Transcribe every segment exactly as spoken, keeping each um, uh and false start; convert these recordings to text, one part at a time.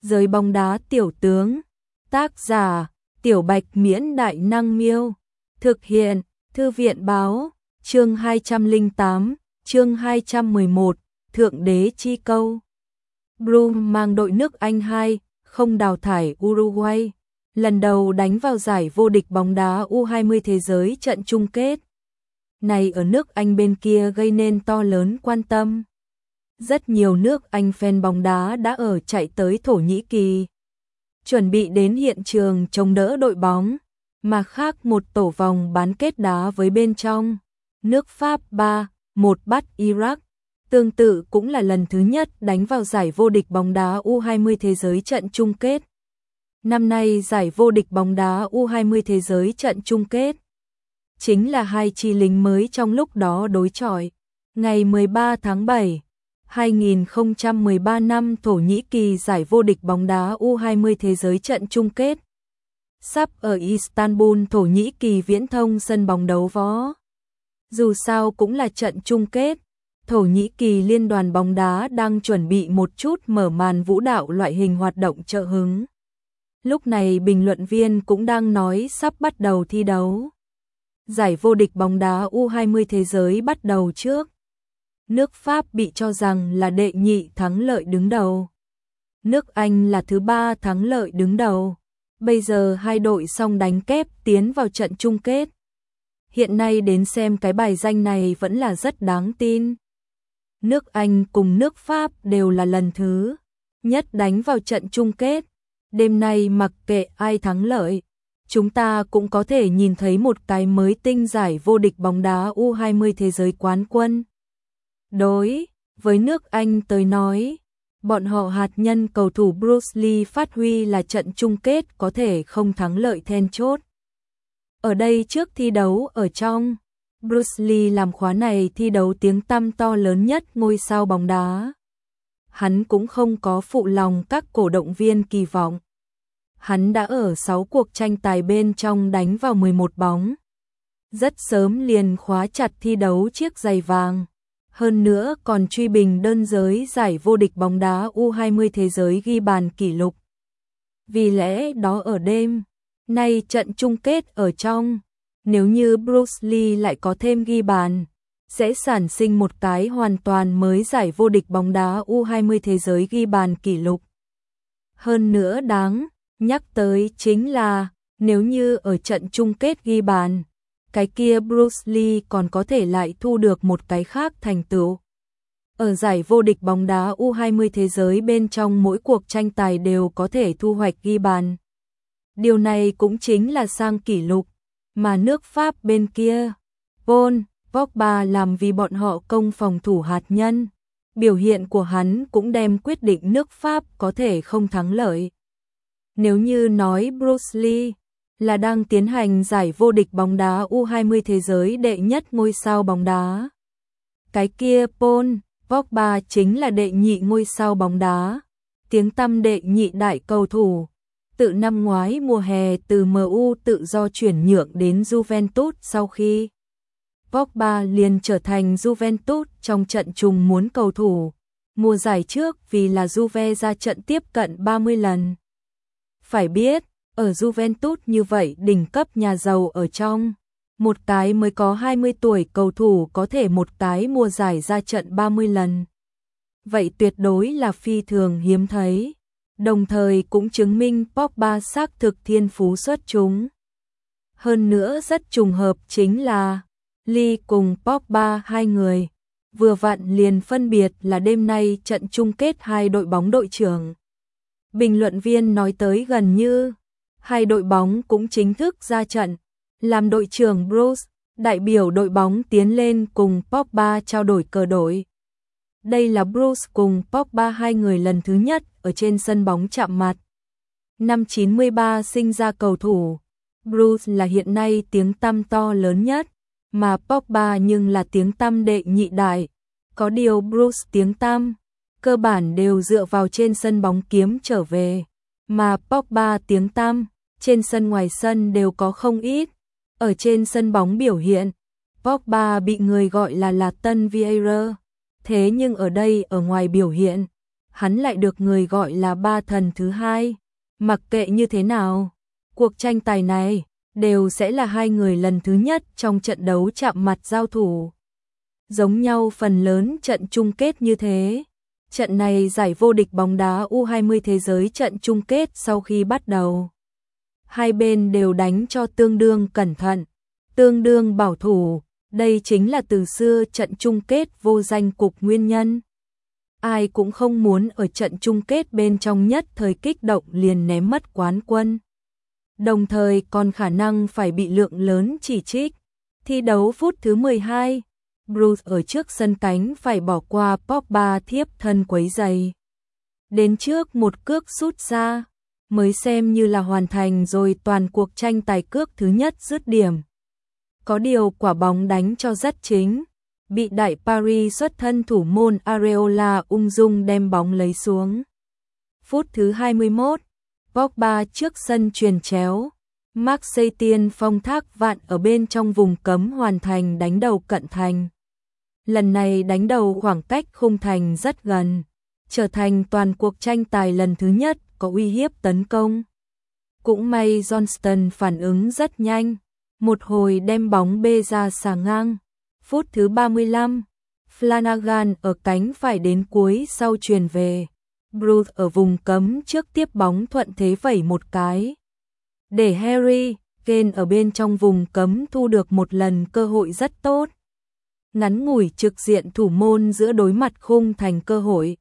Giới bóng đá tiểu tướng. Tác giả: Tiểu Bạch Miễn Đại Năng Miêu. Thực hiện: Thư viện Báo. Chương hai trăm lẻ tám, chương hai trăm mười một, Thượng đế chi câu. Brum mang đội nước Anh hai không đào thải Uruguay, lần đầu đánh vào giải vô địch bóng đá U hai mươi thế giới trận chung kết. Này ở nước Anh bên kia gây nên to lớn quan tâm. Rất nhiều nước Anh fan bóng đá đã ở chạy tới Thổ Nhĩ Kỳ, chuẩn bị đến hiện trường chống đỡ đội bóng, mà khác một tổ vòng bán kết đá với bên trong. Nước Pháp ba một bắt Iraq, tương tự cũng là lần thứ nhất đánh vào giải vô địch bóng đá U hai mươi thế giới trận chung kết. Năm nay giải vô địch bóng đá U hai mươi thế giới trận chung kết chính là hai chi lính mới trong lúc đó đối chọi. Ngày mười ba tháng bảy, hai nghìn không trăm mười ba năm Thổ Nhĩ Kỳ giải vô địch bóng đá U hai mươi thế giới trận chung kết. Sắp ở Istanbul, Thổ Nhĩ Kỳ viễn thông sân bóng đấu võ. Dù sao cũng là trận chung kết, Thổ Nhĩ Kỳ liên đoàn bóng đá đang chuẩn bị một chút mở màn vũ đạo loại hình hoạt động trợ hứng. Lúc này bình luận viên cũng đang nói sắp bắt đầu thi đấu. Giải vô địch bóng đá U hai mươi thế giới bắt đầu trước. Nước Pháp bị cho rằng là đệ nhị thắng lợi đứng đầu. Nước Anh là thứ ba thắng lợi đứng đầu. Bây giờ hai đội song đánh kép tiến vào trận chung kết. Hiện nay đến xem cái bài danh này vẫn là rất đáng tin. Nước Anh cùng nước Pháp đều là lần thứ nhất đánh vào trận chung kết. Đêm nay mặc kệ ai thắng lợi, chúng ta cũng có thể nhìn thấy một cái mới tinh giải vô địch bóng đá U hai mươi thế giới quán quân. Đối với nước Anh tới nói, bọn họ hạt nhân cầu thủ Bruce Lee phát huy là trận chung kết có thể không thắng lợi then chốt. Ở đây trước thi đấu ở trong, Bruce Lee làm khóa này thi đấu tiếng tăm to lớn nhất ngôi sao bóng đá. Hắn cũng không có phụ lòng các cổ động viên kỳ vọng. Hắn đã ở sáu cuộc tranh tài bên trong đánh vào mười một bóng. Rất sớm liền khóa chặt thi đấu chiếc giày vàng. Hơn nữa còn truy bình đơn giới giải vô địch bóng đá U hai mươi thế giới ghi bàn kỷ lục. Vì lẽ đó ở đêm nay trận chung kết ở trong, nếu như Bruce Lee lại có thêm ghi bàn, sẽ sản sinh một cái hoàn toàn mới giải vô địch bóng đá U hai mươi thế giới ghi bàn kỷ lục. Hơn nữa đáng nhắc tới chính là, nếu như ở trận chung kết ghi bàn, cái kia Bruce Lee còn có thể lại thu được một cái khác thành tựu. Ở giải vô địch bóng đá U hai mươi thế giới bên trong mỗi cuộc tranh tài đều có thể thu hoạch ghi bàn. Điều này cũng chính là sang kỷ lục, mà nước Pháp bên kia, Paul Pogba làm vì bọn họ công phòng thủ hạt nhân. Biểu hiện của hắn cũng đem quyết định nước Pháp có thể không thắng lợi. Nếu như nói Bruce Lee là đang tiến hành giải vô địch bóng đá U hai mươi thế giới đệ nhất ngôi sao bóng đá, cái kia Paul Pogba chính là đệ nhị ngôi sao bóng đá, tiếng tăm đệ nhị đại cầu thủ. Tự năm ngoái mùa hè từ em u tự do chuyển nhượng đến Juventus, sau khi Pogba liền trở thành Juventus trong trận chung muốn cầu thủ. Mùa giải trước vì là Juve ra trận tiếp cận ba mươi lần. Phải biết, ở Juventus như vậy đỉnh cấp nhà giàu ở trong, một cái mới có hai mươi tuổi cầu thủ có thể một cái mùa giải ra trận ba mươi lần. Vậy tuyệt đối là phi thường hiếm thấy. Đồng thời cũng chứng minh Pogba xác thực thiên phú xuất chúng. Hơn nữa rất trùng hợp chính là Lee cùng Pogba hai người vừa vặn liền phân biệt là đêm nay trận chung kết hai đội bóng đội trưởng. Bình luận viên nói tới gần như hai đội bóng cũng chính thức ra trận, làm đội trưởng Bruce đại biểu đội bóng tiến lên cùng Pogba trao đổi cờ đội. Đây là Bruce cùng Pogba hai người lần thứ nhất ở trên sân bóng chạm mặt. Năm chín mươi ba sinh ra cầu thủ, Bruce là hiện nay tiếng tăm to lớn nhất, mà Pogba nhưng là tiếng tăm đệ nhị đại. Có điều Bruce tiếng tăm cơ bản đều dựa vào trên sân bóng kiếm trở về, mà Pogba tiếng tăm trên sân ngoài sân đều có không ít. Ở trên sân bóng biểu hiện, Pogba bị người gọi là là tân Vieira. Thế nhưng ở đây ở ngoài biểu hiện, hắn lại được người gọi là ba thần thứ hai. Mặc kệ như thế nào, cuộc tranh tài này đều sẽ là hai người lần thứ nhất trong trận đấu chạm mặt giao thủ. Giống nhau phần lớn trận chung kết như thế. Trận này giải vô địch bóng đá U hai mươi thế giới trận chung kết sau khi bắt đầu. Hai bên đều đánh cho tương đương cẩn thận, tương đương bảo thủ. Đây chính là từ xưa trận chung kết vô danh cục nguyên nhân. Ai cũng không muốn ở trận chung kết bên trong nhất thời kích động liền ném mất quán quân. Đồng thời còn khả năng phải bị lượng lớn chỉ trích. Thi đấu phút thứ mười hai, Bruce ở trước sân cánh phải bỏ qua Pogba thiếp thân quấy giày. Đến trước một cước sút ra, mới xem như là hoàn thành rồi toàn cuộc tranh tài cước thứ nhất dứt điểm. Có điều quả bóng đánh cho rất chính, bị đại Paris xuất thân thủ môn Areola ung dung đem bóng lấy xuống. Phút thứ hai mươi mốt, Pogba trước sân chuyền chéo, Marseille tiên phong thác vạn ở bên trong vùng cấm hoàn thành đánh đầu cận thành. Lần này đánh đầu khoảng cách khung thành rất gần, trở thành toàn cuộc tranh tài lần thứ nhất có uy hiếp tấn công. Cũng may Johnston phản ứng rất nhanh, một hồi đem bóng bê ra xà ngang. Phút thứ ba mươi lăm, Flanagan ở cánh phải đến cuối sau chuyền về. Bruce ở vùng cấm trước tiếp bóng thuận thế vẩy một cái, để Harry Kane ở bên trong vùng cấm thu được một lần cơ hội rất tốt. Ngắn ngủi trực diện thủ môn giữa đối mặt khung thành cơ hội.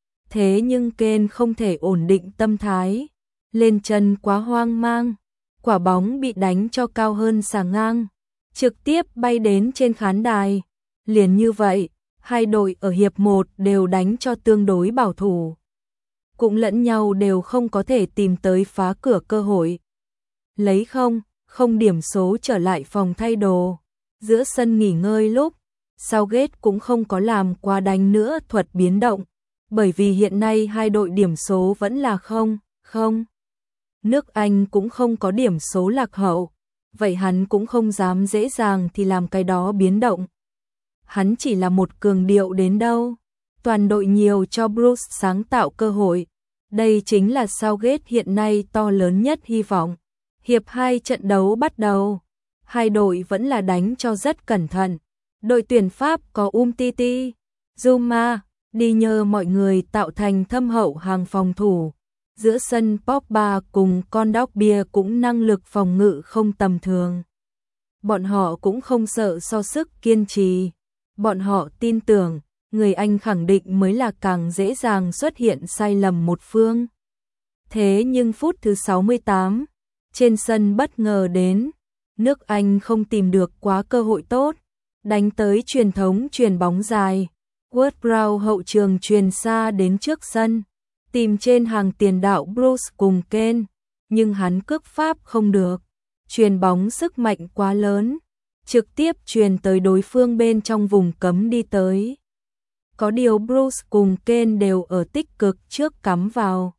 Thế nhưng Kane không thể ổn định tâm thái, lên chân quá hoang mang, quả bóng bị đánh cho cao hơn xà ngang, trực tiếp bay đến trên khán đài. Liền như vậy, hai đội ở hiệp một đều đánh cho tương đối bảo thủ, cũng lẫn nhau đều không có thể tìm tới phá cửa cơ hội. Lấy không, không điểm số trở lại phòng thay đồ, giữa sân nghỉ ngơi lúc, Southgate cũng không có làm quá đánh nữa thuật biến động, bởi vì hiện nay hai đội điểm số vẫn là không, không. Nước Anh cũng không có điểm số lạc hậu, vậy hắn cũng không dám dễ dàng thì làm cái đó biến động. Hắn chỉ là một cường điệu đến đâu, toàn đội nhiều cho Bruce sáng tạo cơ hội. Đây chính là Southgate hiện nay to lớn nhất hy vọng. Hiệp hai trận đấu bắt đầu, hai đội vẫn là đánh cho rất cẩn thận. Đội tuyển Pháp có Umtiti, Zouma, đi nhờ mọi người tạo thành thâm hậu hàng phòng thủ. Giữa sân Pogba cùng Kondogbia cũng năng lực phòng ngự không tầm thường. Bọn họ cũng không sợ so sức kiên trì. Bọn họ tin tưởng, người Anh khẳng định mới là càng dễ dàng xuất hiện sai lầm một phương. Thế nhưng phút thứ sáu mươi tám, trên sân bất ngờ đến, nước Anh không tìm được quá cơ hội tốt, đánh tới truyền thống chuyền bóng dài. Ward-Prowse hậu trường chuyền xa đến trước sân, tìm trên hàng tiền đạo Bruce cùng Kane, nhưng hắn cước pháp không được, chuyền bóng sức mạnh quá lớn, trực tiếp chuyền tới đối phương bên trong vùng cấm đi tới. Có điều Bruce cùng Kane đều ở tích cực trước cắm vào,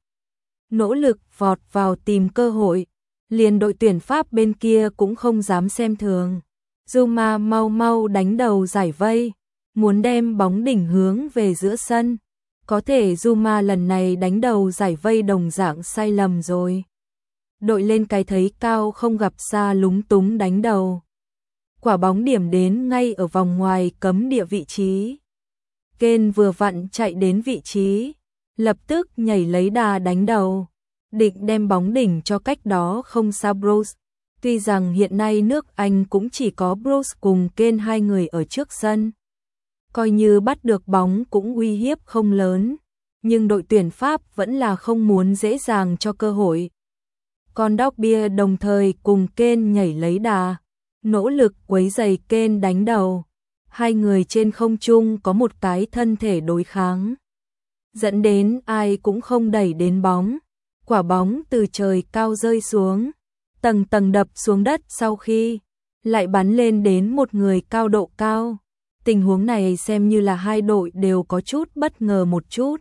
nỗ lực vọt vào tìm cơ hội, liền đội tuyển Pháp bên kia cũng không dám xem thường. Zouma mau mau đánh đầu giải vây, muốn đem bóng đỉnh hướng về giữa sân. Có thể Zouma lần này đánh đầu giải vây đồng dạng sai lầm rồi. Đội lên cái thấy cao không gặp xa lúng túng đánh đầu. Quả bóng điểm đến ngay ở vòng ngoài cấm địa vị trí. Kane vừa vặn chạy đến vị trí, lập tức nhảy lấy đà đánh đầu, định đem bóng đỉnh cho cách đó không xa Bruce. Tuy rằng hiện nay nước Anh cũng chỉ có Bruce cùng Kane hai người ở trước sân, coi như bắt được bóng cũng uy hiếp không lớn, nhưng đội tuyển Pháp vẫn là không muốn dễ dàng cho cơ hội. Kondogbia đồng thời cùng Kane nhảy lấy đà, nỗ lực quấy giày Kane đánh đầu. Hai người trên không trung có một cái thân thể đối kháng, dẫn đến ai cũng không đẩy đến bóng. Quả bóng từ trời cao rơi xuống, tầng tầng đập xuống đất sau khi lại bắn lên đến một người cao độ cao. Tình huống này xem như là hai đội đều có chút bất ngờ một chút.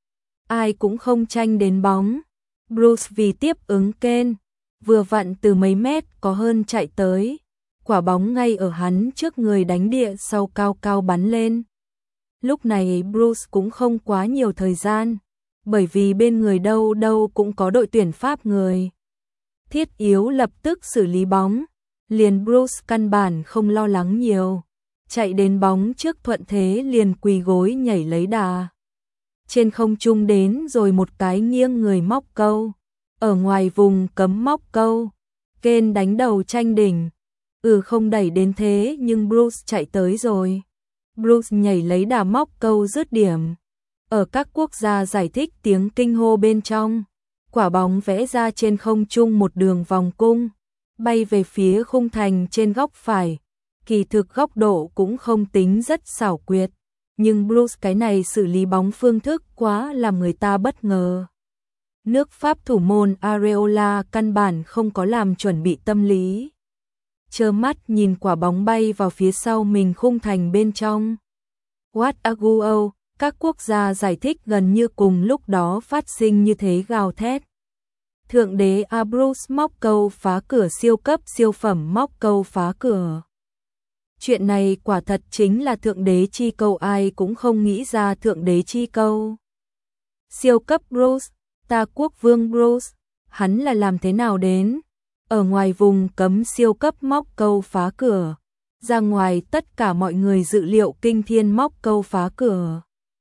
Ai cũng không tranh đến bóng. Bruce vì tiếp ứng Kane, vừa vặn từ mấy mét có hơn chạy tới. Quả bóng ngay ở hắn trước người đánh địa sau cao cao bắn lên. Lúc này Bruce cũng không quá nhiều thời gian, bởi vì bên người đâu đâu cũng có đội tuyển Pháp người. Thiết yếu lập tức xử lý bóng, liền Bruce căn bản không lo lắng nhiều, chạy đến bóng trước thuận thế liền quỳ gối nhảy lấy đà. Trên không trung đến rồi một cái nghiêng người móc câu, ở ngoài vùng cấm móc câu, Kane đánh đầu tranh đỉnh, ừ không đẩy đến thế nhưng Bruce chạy tới rồi. Bruce nhảy lấy đà móc câu dứt điểm. Ở các quốc gia giải thích tiếng kinh hô bên trong, quả bóng vẽ ra trên không trung một đường vòng cung, bay về phía khung thành trên góc phải. Kỳ thực góc độ cũng không tính rất xảo quyệt, nhưng Bruce cái này xử lý bóng phương thức quá làm người ta bất ngờ. Nước Pháp thủ môn Areola căn bản không có làm chuẩn bị tâm lý, trơ mắt nhìn quả bóng bay vào phía sau mình khung thành bên trong. What a goal! Các quốc gia giải thích gần như cùng lúc đó phát sinh như thế gào thét. Thượng đế A Bruce móc câu phá cửa siêu cấp siêu phẩm móc câu phá cửa. Chuyện này quả thật chính là thượng đế chi câu, ai cũng không nghĩ ra thượng đế chi câu. Siêu cấp Bruce, ta quốc vương Bruce, hắn là làm thế nào đến? Ở ngoài vùng cấm siêu cấp móc câu phá cửa, ra ngoài tất cả mọi người dự liệu kinh thiên móc câu phá cửa.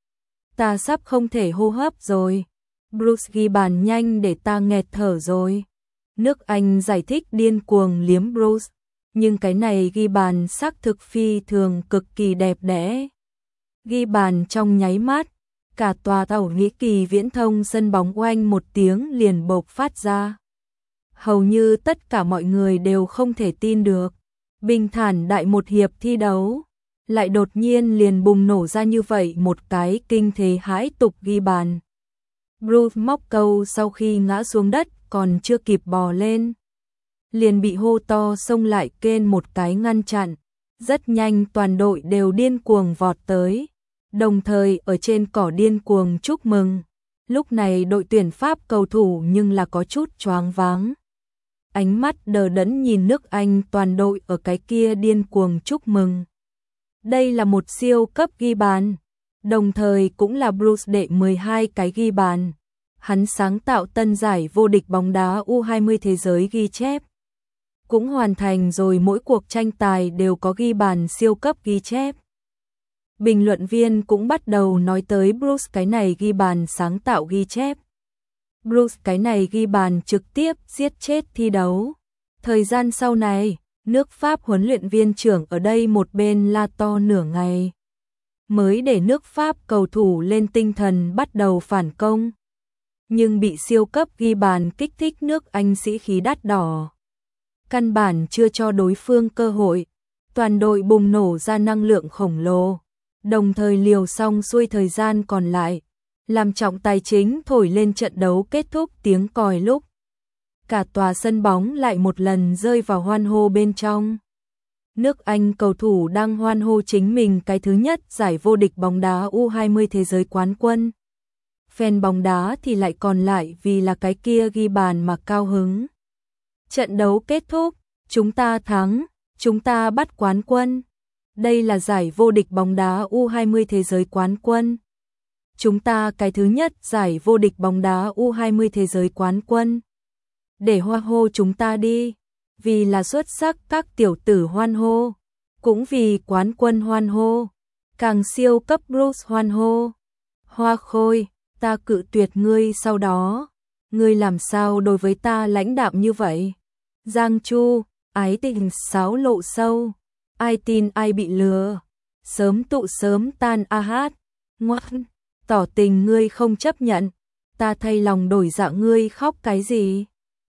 Ta sắp không thể hô hấp rồi. Bruce ghi bàn nhanh để ta nghẹt thở rồi. Nước Anh giải thích điên cuồng liếm Bruce, nhưng cái này ghi bàn xác thực phi thường cực kỳ đẹp đẽ. Ghi bàn trong nháy mắt, cả tòa Thổ Nhĩ Kỳ viễn thông sân bóng oanh một tiếng liền bộc phát ra. Hầu như tất cả mọi người đều không thể tin được. Bình thản đại một hiệp thi đấu, lại đột nhiên liền bùng nổ ra như vậy một cái kinh thế hãi tục ghi bàn. Bruce móc câu sau khi ngã xuống đất còn chưa kịp bò lên, liền bị hô to xông lại Kane một cái ngăn chặn. Rất nhanh toàn đội đều điên cuồng vọt tới, đồng thời ở trên cỏ điên cuồng chúc mừng. Lúc này đội tuyển Pháp cầu thủ nhưng là có chút choáng váng. Ánh mắt đờ đẫn nhìn nước Anh toàn đội ở cái kia điên cuồng chúc mừng. Đây là một siêu cấp ghi bàn, đồng thời cũng là Bruce đệ mười hai cái ghi bàn. Hắn sáng tạo tân giải vô địch bóng đá U hai mươi thế giới ghi chép. Cũng hoàn thành rồi mỗi cuộc tranh tài đều có ghi bàn siêu cấp ghi chép. Bình luận viên cũng bắt đầu nói tới Bruce cái này ghi bàn sáng tạo ghi chép. Bruce cái này ghi bàn trực tiếp giết chết thi đấu. Thời gian sau này, nước Pháp huấn luyện viên trưởng ở đây một bên la to nửa ngày, mới để nước Pháp cầu thủ lên tinh thần bắt đầu phản công. Nhưng bị siêu cấp ghi bàn kích thích nước Anh sĩ khí đắt đỏ. Căn bản chưa cho đối phương cơ hội, toàn đội bùng nổ ra năng lượng khổng lồ, đồng thời liều xong xuôi thời gian còn lại, làm trọng tài chính thổi lên trận đấu kết thúc tiếng còi lúc. Cả tòa sân bóng lại một lần rơi vào hoan hô bên trong. Nước Anh cầu thủ đang hoan hô chính mình cái thứ nhất giải vô địch bóng đá U hai mươi thế giới quán quân. Fan bóng đá thì lại còn lại vì là cái kia ghi bàn mà cao hứng. Trận đấu kết thúc, chúng ta thắng, chúng ta bắt quán quân. Đây là giải vô địch bóng đá U hai mươi thế giới quán quân. Chúng ta cái thứ nhất giải vô địch bóng đá U hai mươi thế giới quán quân. Để hoa hô chúng ta đi, vì là xuất sắc các tiểu tử hoan hô, cũng vì quán quân hoan hô, càng siêu cấp Bruce hoan hô. Hoa Khôi, ta cự tuyệt ngươi sau đó, ngươi làm sao đối với ta lãnh đạm như vậy? Giang Chu, ái tình sáo lộ sâu, ai tin ai bị lừa, sớm tụ sớm tan a hát, ngoan, tỏ tình ngươi không chấp nhận, ta thay lòng đổi dạ ngươi khóc cái gì?